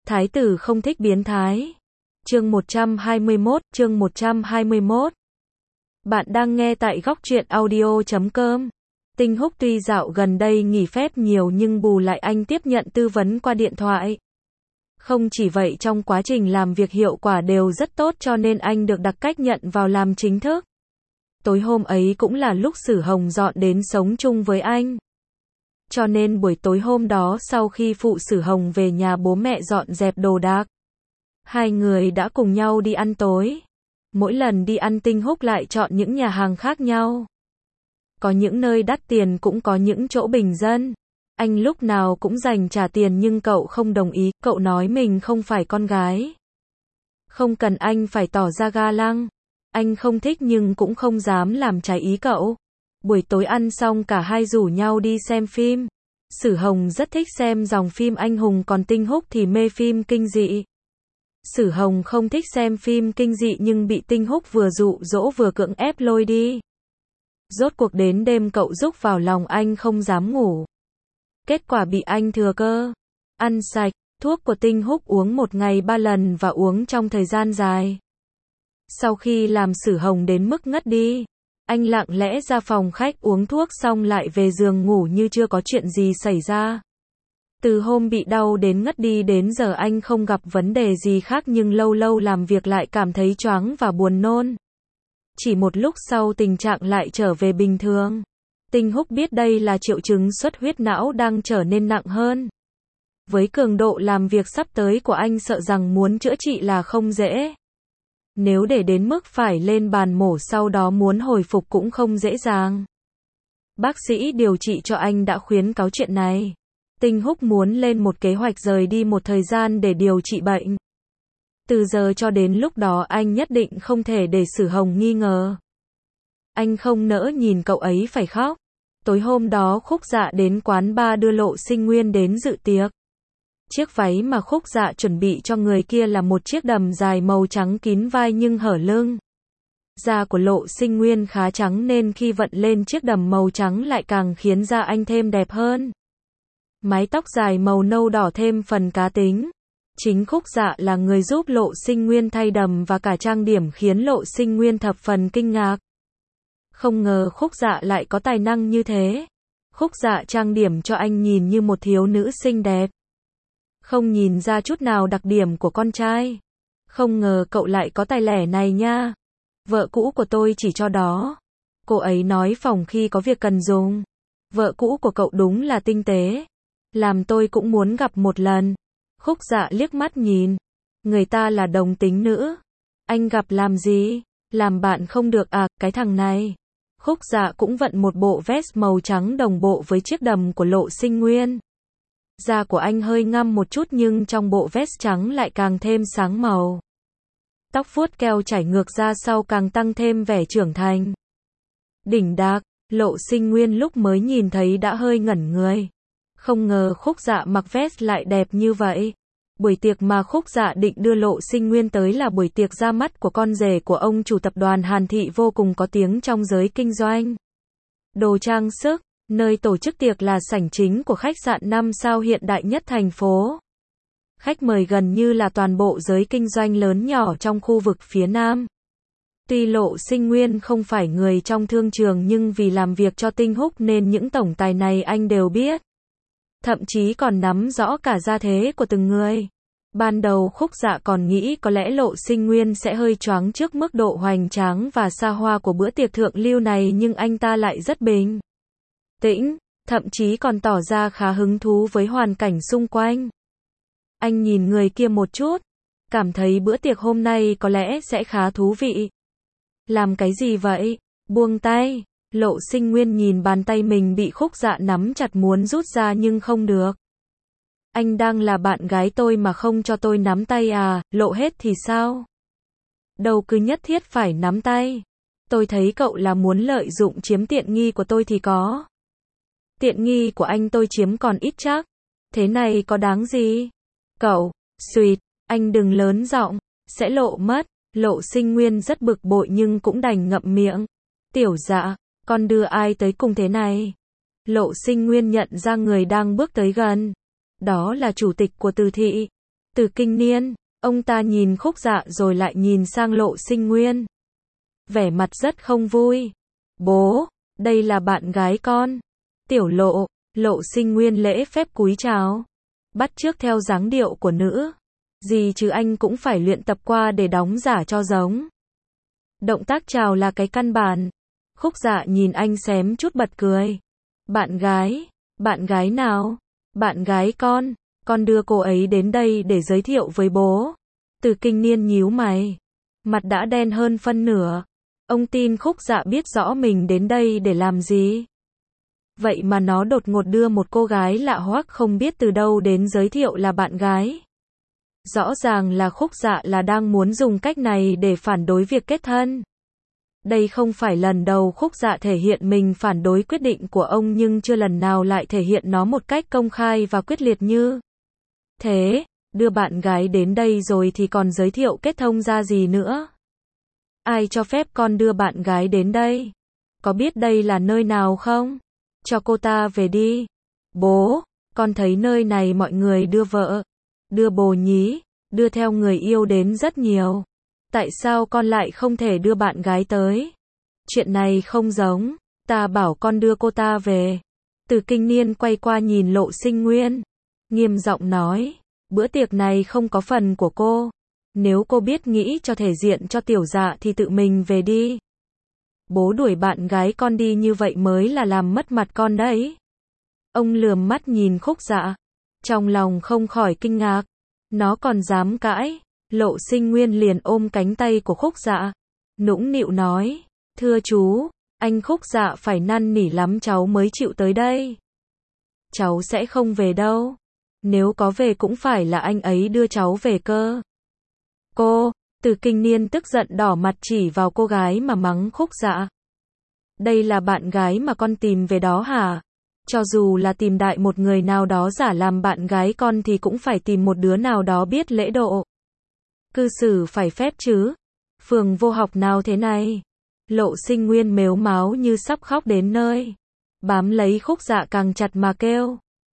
Thái tử không thích biến thái. Chương 121. Bạn đang nghe tại góc truyện audio.com. Tinh Húc tuy dạo gần đây nghỉ phép nhiều nhưng bù lại anh tiếp nhận tư vấn qua điện thoại. Không chỉ vậy, trong quá trình làm việc hiệu quả đều rất tốt cho nên anh được đặc cách nhận vào làm chính thức. Tối hôm ấy cũng là lúc Sử Hồng dọn đến sống chung với anh. Cho nên buổi tối hôm đó sau khi phụ Sử Hồng về nhà bố mẹ dọn dẹp đồ đạc, hai người đã cùng nhau đi ăn tối. Mỗi lần đi ăn Tinh Húc lại chọn những nhà hàng khác nhau. Có những nơi đắt tiền cũng có những chỗ bình dân. Anh lúc nào cũng dành trả tiền nhưng cậu không đồng ý, cậu nói mình không phải con gái. Không cần anh phải tỏ ra ga lăng. Anh không thích nhưng cũng không dám làm trái ý cậu. Buổi tối ăn xong cả hai rủ nhau đi xem phim. Sử Hồng rất thích xem dòng phim anh hùng còn Tinh Húc thì mê phim kinh dị. Sử Hồng không thích xem phim kinh dị nhưng bị Tinh Húc vừa dụ dỗ vừa cưỡng ép lôi đi. Rốt cuộc đến đêm cậu rúc vào lòng anh không dám ngủ. Kết quả bị anh thừa cơ ăn sạch. Thuốc của Tinh Húc uống một ngày 3 lần và uống trong thời gian dài. Sau khi làm Sử Hồng đến mức ngất đi, anh lặng lẽ ra phòng khách uống thuốc xong lại về giường ngủ như chưa có chuyện gì xảy ra. Từ hôm bị đau đến ngất đi đến giờ anh không gặp vấn đề gì khác nhưng lâu lâu làm việc lại cảm thấy choáng và buồn nôn. Chỉ một lúc sau tình trạng lại trở về bình thường. Tinh Húc biết đây là triệu chứng xuất huyết não đang trở nên nặng hơn. Với cường độ làm việc sắp tới của anh sợ rằng muốn chữa trị là không dễ. Nếu để đến mức phải lên bàn mổ sau đó muốn hồi phục cũng không dễ dàng. Bác sĩ điều trị cho anh đã khuyến cáo chuyện này. Tinh Húc muốn lên một kế hoạch rời đi một thời gian để điều trị bệnh. Từ giờ cho đến lúc đó anh nhất định không thể để Sử Hồng nghi ngờ. Anh không nỡ nhìn cậu ấy phải khóc. Tối hôm đó Khúc Dạ đến quán bar đưa Lộ Sinh Nguyên đến dự tiệc. Chiếc váy mà Khúc Dạ chuẩn bị cho người kia là một chiếc đầm dài màu trắng kín vai nhưng hở lưng. Da của Lộ Sinh Nguyên khá trắng nên khi vận lên chiếc đầm màu trắng lại càng khiến da anh thêm đẹp hơn. Mái tóc dài màu nâu đỏ thêm phần cá tính. Chính Khúc Dạ là người giúp Lộ Sinh Nguyên thay đầm và cả trang điểm khiến Lộ Sinh Nguyên thập phần kinh ngạc. Không ngờ Khúc Dạ lại có tài năng như thế. Khúc Dạ trang điểm cho anh nhìn như một thiếu nữ xinh đẹp. Không nhìn ra chút nào đặc điểm của con trai. Không ngờ cậu lại có tài lẻ này nha. Vợ cũ của tôi chỉ cho đó. Cô ấy nói phòng khi có việc cần dùng. Vợ cũ của cậu đúng là tinh tế. Làm tôi cũng muốn gặp một lần. Khúc Dạ liếc mắt nhìn. Người ta là đồng tính nữ. Anh gặp làm gì? Làm bạn không được à, cái thằng này. Khúc Dạ cũng vận một bộ vest màu trắng đồng bộ với chiếc đầm của Lộ Sinh Nguyên. Da của anh hơi ngăm một chút nhưng trong bộ vest trắng lại càng thêm sáng màu. Tóc vuốt keo chảy ngược ra sau càng tăng thêm vẻ trưởng thành. Đỉnh đạc, Lộ Sinh Nguyên lúc mới nhìn thấy đã hơi ngẩn người. Không ngờ Khúc Dạ mặc vest lại đẹp như vậy. Buổi tiệc mà Khúc Dạ định đưa Lộ Sinh Nguyên tới là buổi tiệc ra mắt của con rể của ông chủ tập đoàn Hàn Thị vô cùng có tiếng trong giới kinh doanh đồ trang sức. Nơi tổ chức tiệc là sảnh chính của khách sạn 5 sao hiện đại nhất thành phố. Khách mời gần như là toàn bộ giới kinh doanh lớn nhỏ trong khu vực phía Nam. Tuy Lộ Sinh Nguyên không phải người trong thương trường nhưng vì làm việc cho Tinh Húc nên những tổng tài này anh đều biết. Thậm chí còn nắm rõ cả gia thế của từng người. Ban đầu Khúc Dạ còn nghĩ có lẽ Lộ Sinh Nguyên sẽ hơi choáng trước mức độ hoành tráng và xa hoa của bữa tiệc thượng lưu này nhưng anh ta lại rất bình tĩnh, thậm chí còn tỏ ra khá hứng thú với hoàn cảnh xung quanh. Anh nhìn người kia một chút, cảm thấy bữa tiệc hôm nay có lẽ sẽ khá thú vị. Làm cái gì vậy? Buông tay. Lộ Sinh Nguyên nhìn bàn tay mình bị Khúc Dạ nắm chặt muốn rút ra nhưng không được. Anh đang là bạn gái tôi mà không cho tôi nắm tay à, lộ hết thì sao? Đâu cứ nhất thiết phải nắm tay. Tôi thấy cậu là muốn lợi dụng chiếm tiện nghi của tôi thì có. Tiện nghi của anh tôi chiếm còn ít chắc. Thế này có đáng gì? Cậu, xuyệt, anh đừng lớn giọng, sẽ lộ mất. Lộ Sinh Nguyên rất bực bội nhưng cũng đành ngậm miệng. Tiểu Dạ, con đưa ai tới cùng thế này? Lộ Sinh Nguyên nhận ra người đang bước tới gần. Đó là chủ tịch của Từ thị. Từ Kinh Niên, ông ta nhìn Khúc Dạ rồi lại nhìn sang Lộ Sinh Nguyên. Vẻ mặt rất không vui. Bố, đây là bạn gái con. Tiểu Lộ, Lộ Sinh Nguyên lễ phép cúi chào. Bắt chước theo dáng điệu của nữ. Gì chứ anh cũng phải luyện tập qua để đóng giả cho giống. Động tác chào là cái căn bản. Khúc Dạ nhìn anh xém chút bật cười. Bạn gái nào? Bạn gái con đưa cô ấy đến đây để giới thiệu với bố. Từ Kinh Niên nhíu mày. Mặt đã đen hơn phân nửa. Ông tin Khúc Dạ biết rõ mình đến đây để làm gì. Vậy mà nó đột ngột đưa một cô gái lạ hoắc không biết từ đâu đến giới thiệu là bạn gái. Rõ ràng là Khúc Dạ là đang muốn dùng cách này để phản đối việc kết thân. Đây không phải lần đầu Khúc Dạ thể hiện mình phản đối quyết định của ông, nhưng chưa lần nào lại thể hiện nó một cách công khai và quyết liệt như thế. Đưa bạn gái đến đây rồi thì còn giới thiệu kết thông ra gì nữa? Ai cho phép con đưa bạn gái đến đây? Có biết đây là nơi nào không? Cho cô ta về đi. Bố, con thấy nơi này mọi người đưa vợ, đưa bồ nhí, đưa theo người yêu đến rất nhiều. Tại sao con lại không thể đưa bạn gái tới? Chuyện này không giống, ta bảo con đưa cô ta về. Từ Kinh Niên quay qua nhìn Lộ Sinh Nguyên, nghiêm giọng nói, bữa tiệc này không có phần của cô. Nếu cô biết nghĩ cho thể diện cho Tiểu Dạ thì tự mình về đi. Bố đuổi bạn gái con đi như vậy mới là làm mất mặt con đấy. Ông lườm mắt nhìn Khúc Dạ, trong lòng không khỏi kinh ngạc. Nó còn dám cãi. Lộ Sinh Nguyên liền ôm cánh tay của Khúc Dạ, nũng nịu nói, thưa chú, anh Khúc Dạ phải năn nỉ lắm cháu mới chịu tới đây. Cháu sẽ không về đâu. Nếu có về cũng phải là anh ấy đưa cháu về cơ. Cô, Từ Kinh Niên tức giận đỏ mặt chỉ vào cô gái mà mắng Khúc Dạ. Đây là bạn gái mà con tìm về đó hả? Cho dù là tìm đại một người nào đó giả làm bạn gái con thì cũng phải tìm một đứa nào đó biết lễ độ. Cư xử phải phép chứ. Phường vô học nào thế này? Lộ Sinh Nguyên mếu máo như sắp khóc đến nơi. Bám lấy Khúc Dạ càng chặt mà kêu.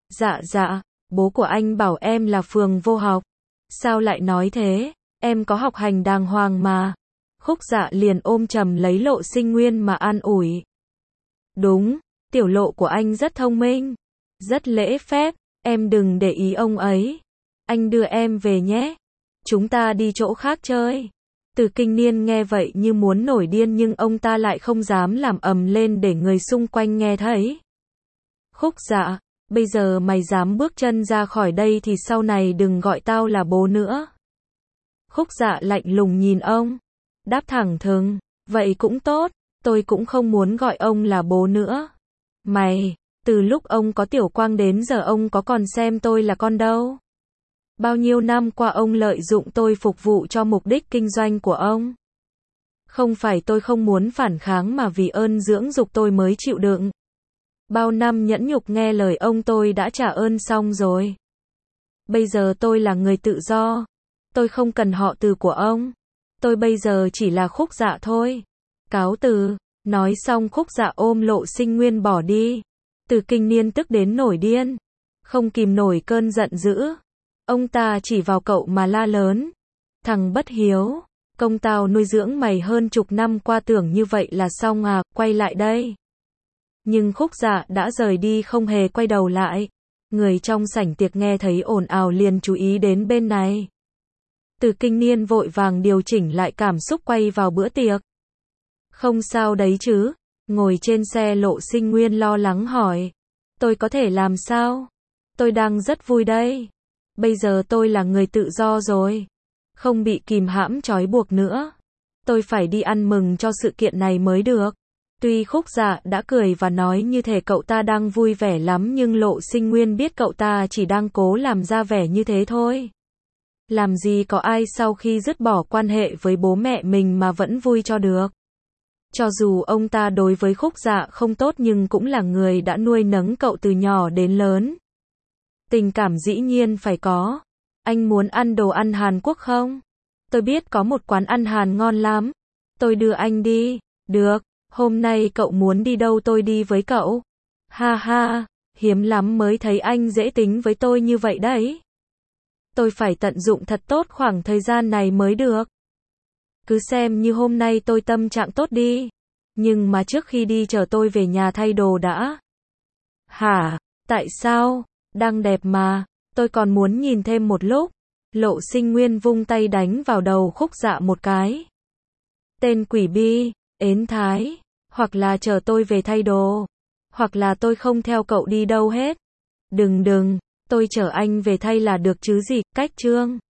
Dạ, bố của anh bảo em là phường vô học. Sao lại nói thế? Em có học hành đàng hoàng mà. Khúc Dạ liền ôm chầm lấy Lộ Sinh Nguyên mà an ủi. Đúng, Tiểu Lộ của anh rất thông minh, rất lễ phép, em đừng để ý ông ấy. Anh đưa em về nhé. Chúng ta đi chỗ khác chơi. Từ Kinh Niên nghe vậy như muốn nổi điên nhưng ông ta lại không dám làm ầm lên để người xung quanh nghe thấy. Khúc Dạ, bây giờ mày dám bước chân ra khỏi đây thì sau này đừng gọi tao là bố nữa. Khúc Dạ lạnh lùng nhìn ông, đáp thẳng thừng, vậy cũng tốt, tôi cũng không muốn gọi ông là bố nữa. Mày, từ lúc ông có Tiểu Quang đến giờ ông có còn xem tôi là con đâu. Bao nhiêu năm qua ông lợi dụng tôi phục vụ cho mục đích kinh doanh của ông. Không phải tôi không muốn phản kháng mà vì ơn dưỡng dục tôi mới chịu đựng. Bao năm nhẫn nhục nghe lời ông tôi đã trả ơn xong rồi. Bây giờ tôi là người tự do. Tôi không cần họ Từ của ông. Tôi bây giờ chỉ là Khúc Dạ thôi. Cáo từ. Nói xong Khúc Dạ ôm Lộ Sinh Nguyên bỏ đi. Từ Kinh Niên tức đến nổi điên. Không kìm nổi cơn giận dữ. Ông ta chỉ vào cậu mà la lớn. Thằng bất hiếu. Công tao nuôi dưỡng mày hơn chục năm qua tưởng như vậy là xong à, quay lại đây. Nhưng Khúc Dạ đã rời đi không hề quay đầu lại. Người trong sảnh tiệc nghe thấy ồn ào liền chú ý đến bên này. Từ Kinh Niên vội vàng điều chỉnh lại cảm xúc quay vào bữa tiệc. Không sao đấy chứ? Ngồi trên xe Lộ Sinh Nguyên lo lắng hỏi. Tôi có thể làm sao? Tôi đang rất vui đây. Bây giờ tôi là người tự do rồi. Không bị kìm hãm trói buộc nữa. Tôi phải đi ăn mừng cho sự kiện này mới được. Tuy Khúc Dạ đã cười và nói như thể cậu ta đang vui vẻ lắm nhưng Lộ Sinh Nguyên biết cậu ta chỉ đang cố làm ra vẻ như thế thôi. Làm gì có ai sau khi dứt bỏ quan hệ với bố mẹ mình mà vẫn vui cho được. Cho dù ông ta đối với Khúc Dạ không tốt nhưng cũng là người đã nuôi nấng cậu từ nhỏ đến lớn. Tình cảm dĩ nhiên phải có. Anh muốn ăn đồ ăn Hàn Quốc không? Tôi biết có một quán ăn Hàn ngon lắm. Tôi đưa anh đi. Được, hôm nay cậu muốn đi đâu tôi đi với cậu. Ha ha, hiếm lắm mới thấy anh dễ tính với tôi như vậy đấy. Tôi phải tận dụng thật tốt khoảng thời gian này mới được. Cứ xem như hôm nay tôi tâm trạng tốt đi. Nhưng mà trước khi đi chờ tôi về nhà thay đồ đã. Hả? Tại sao? Đang đẹp mà. Tôi còn muốn nhìn thêm một lúc. Lộ Sinh Nguyên vung tay đánh vào đầu Khúc Dạ một cái. Tên quỷ bi, ến thái. Hoặc là chờ tôi về thay đồ. Hoặc là tôi không theo cậu đi đâu hết. Đừng, tôi chở anh về thay là được chứ gì, cách trương.